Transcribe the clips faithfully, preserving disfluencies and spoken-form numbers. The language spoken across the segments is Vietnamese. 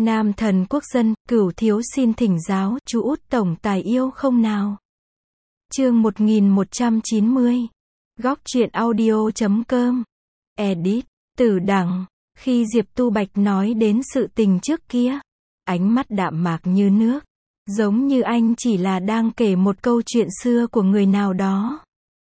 Nam thần quốc dân, cửu thiếu xin thỉnh giáo, chú út tổng tài yêu không nào? Chương một nghìn một trăm chín mươi. Góc truyện audio chấm com. Edit. Tử đẳng. Khi Diệp Tu Bạch nói đến sự tình trước kia, ánh mắt đạm mạc như nước, giống như anh chỉ là đang kể một câu chuyện xưa của người nào đó,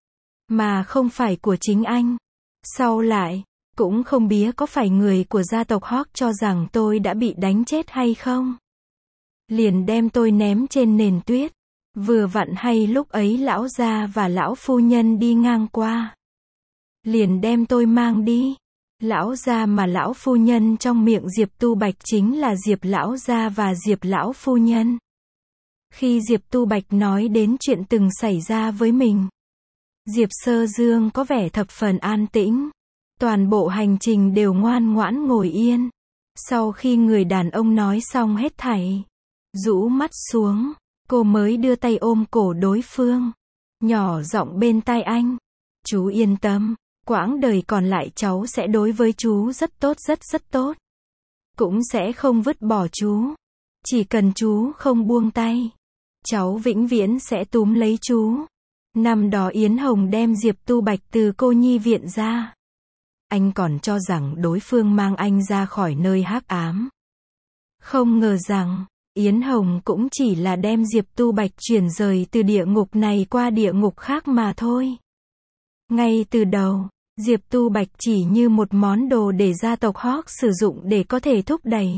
mà không phải của chính anh. Sau lại, cũng không biết có phải người của gia tộc Hoắc cho rằng tôi đã bị đánh chết hay không, liền đem tôi ném trên nền tuyết. Vừa vặn hay lúc ấy lão gia và lão phu nhân đi ngang qua, liền đem tôi mang đi. Lão gia mà lão phu nhân trong miệng Diệp Tu Bạch chính là Diệp lão gia và Diệp lão phu nhân. Khi Diệp Tu Bạch nói đến chuyện từng xảy ra với mình, Diệp Sơ Dương có vẻ thập phần an tĩnh. Toàn bộ hành trình đều ngoan ngoãn ngồi yên. Sau khi người đàn ông nói xong hết thảy, rũ mắt xuống, cô mới đưa tay ôm cổ đối phương, nhỏ giọng bên tai anh: "Chú yên tâm, quãng đời còn lại cháu sẽ đối với chú rất tốt rất rất tốt. Cũng sẽ không vứt bỏ chú. Chỉ cần chú không buông tay, cháu vĩnh viễn sẽ túm lấy chú." Năm đó Yến Hồng đem Diệp Tu Bạch từ cô nhi viện ra, anh còn cho rằng đối phương mang anh ra khỏi nơi hắc ám. Không ngờ rằng, Yến Hồng cũng chỉ là đem Diệp Tu Bạch chuyển rời từ địa ngục này qua địa ngục khác mà thôi. Ngay từ đầu, Diệp Tu Bạch chỉ như một món đồ để gia tộc Hoắc sử dụng để có thể thúc đẩy,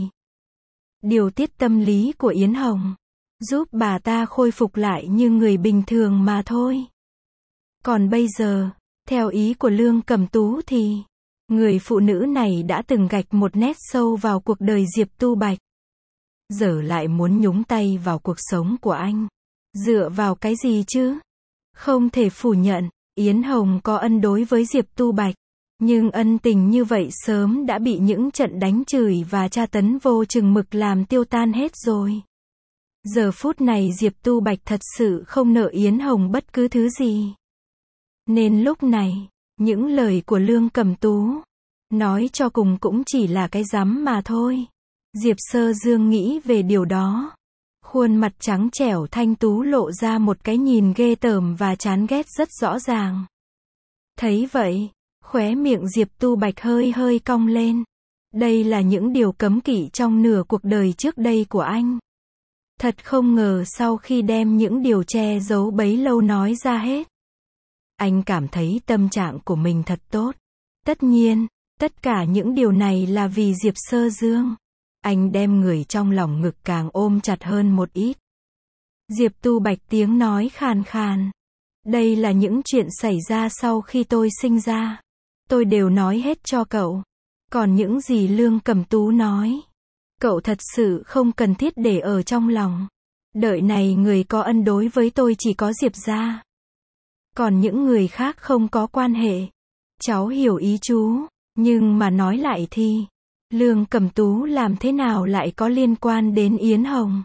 điều tiết tâm lý của Yến Hồng, giúp bà ta khôi phục lại như người bình thường mà thôi. Còn bây giờ, theo ý của Lương Cẩm Tú thì, người phụ nữ này đã từng gạch một nét sâu vào cuộc đời Diệp Tu Bạch, giờ lại muốn nhúng tay vào cuộc sống của anh. Dựa vào cái gì chứ? Không thể phủ nhận, Yến Hồng có ân đối với Diệp Tu Bạch, nhưng ân tình như vậy sớm đã bị những trận đánh chửi và tra tấn vô chừng mực làm tiêu tan hết rồi. Giờ phút này Diệp Tu Bạch thật sự không nợ Yến Hồng bất cứ thứ gì. Nên lúc này, những lời của Lương Cẩm Tú, nói cho cùng cũng chỉ là cái rắm mà thôi. Diệp Sơ Dương nghĩ về điều đó. Khuôn mặt trắng trẻo thanh tú lộ ra một cái nhìn ghê tởm và chán ghét rất rõ ràng. Thấy vậy, khóe miệng Diệp Tu Bạch hơi hơi cong lên. Đây là những điều cấm kỵ trong nửa cuộc đời trước đây của anh. Thật không ngờ sau khi đem những điều che giấu bấy lâu nói ra hết, anh cảm thấy tâm trạng của mình thật tốt. Tất nhiên, tất cả những điều này là vì Diệp Sơ Dương. Anh đem người trong lòng ngực càng ôm chặt hơn một ít. Diệp Tu Bạch tiếng nói khàn khàn. Đây là những chuyện xảy ra sau khi tôi sinh ra. Tôi đều nói hết cho cậu. Còn những gì Lương Cẩm Tú nói, cậu thật sự không cần thiết để ở trong lòng. Đời này người có ân đối với tôi chỉ có Diệp gia. Còn những người khác không có quan hệ. Cháu hiểu ý chú, nhưng mà nói lại thì, Lương Cẩm Tú làm thế nào lại có liên quan đến Yến Hồng?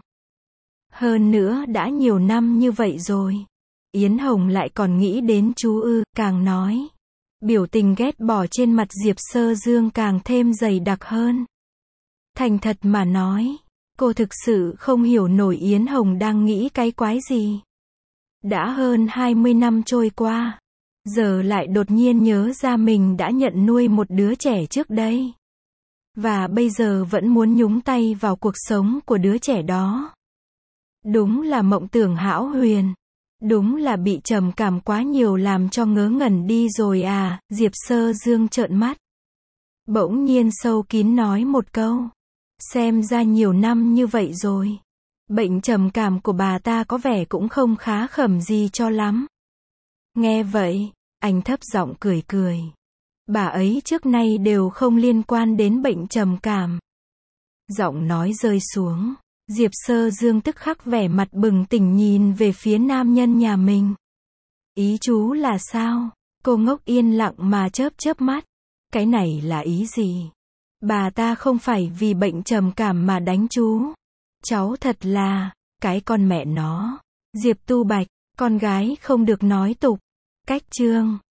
Hơn nữa đã nhiều năm như vậy rồi, Yến Hồng lại còn nghĩ đến chú ư? Càng nói, biểu tình ghét bỏ trên mặt Diệp Sơ Dương càng thêm dày đặc hơn. Thành thật mà nói, cô thực sự không hiểu nổi Yến Hồng đang nghĩ cái quái gì. Đã hơn hai mươi năm trôi qua, giờ lại đột nhiên nhớ ra mình đã nhận nuôi một đứa trẻ trước đây, và bây giờ vẫn muốn nhúng tay vào cuộc sống của đứa trẻ đó. Đúng là mộng tưởng hão huyền. Đúng là bị trầm cảm quá nhiều làm cho ngớ ngẩn đi rồi à. Diệp Sơ Dương trợn mắt, bỗng nhiên sâu kín nói một câu. Xem ra nhiều năm như vậy rồi, bệnh trầm cảm của bà ta có vẻ cũng không khá khẩm gì cho lắm. Nghe vậy, anh thấp giọng cười cười. Bà ấy trước nay đều không liên quan đến bệnh trầm cảm. Giọng nói rơi xuống, Diệp Sơ Dương tức khắc vẻ mặt bừng tỉnh nhìn về phía nam nhân nhà mình. Ý chú là sao? Cô ngốc yên lặng mà chớp chớp mắt. Cái này là ý gì? Bà ta không phải vì bệnh trầm cảm mà đánh chú. Cháu thật là, cái con mẹ nó. Diệp Tu Bạch, con gái không được nói tục. Cách chương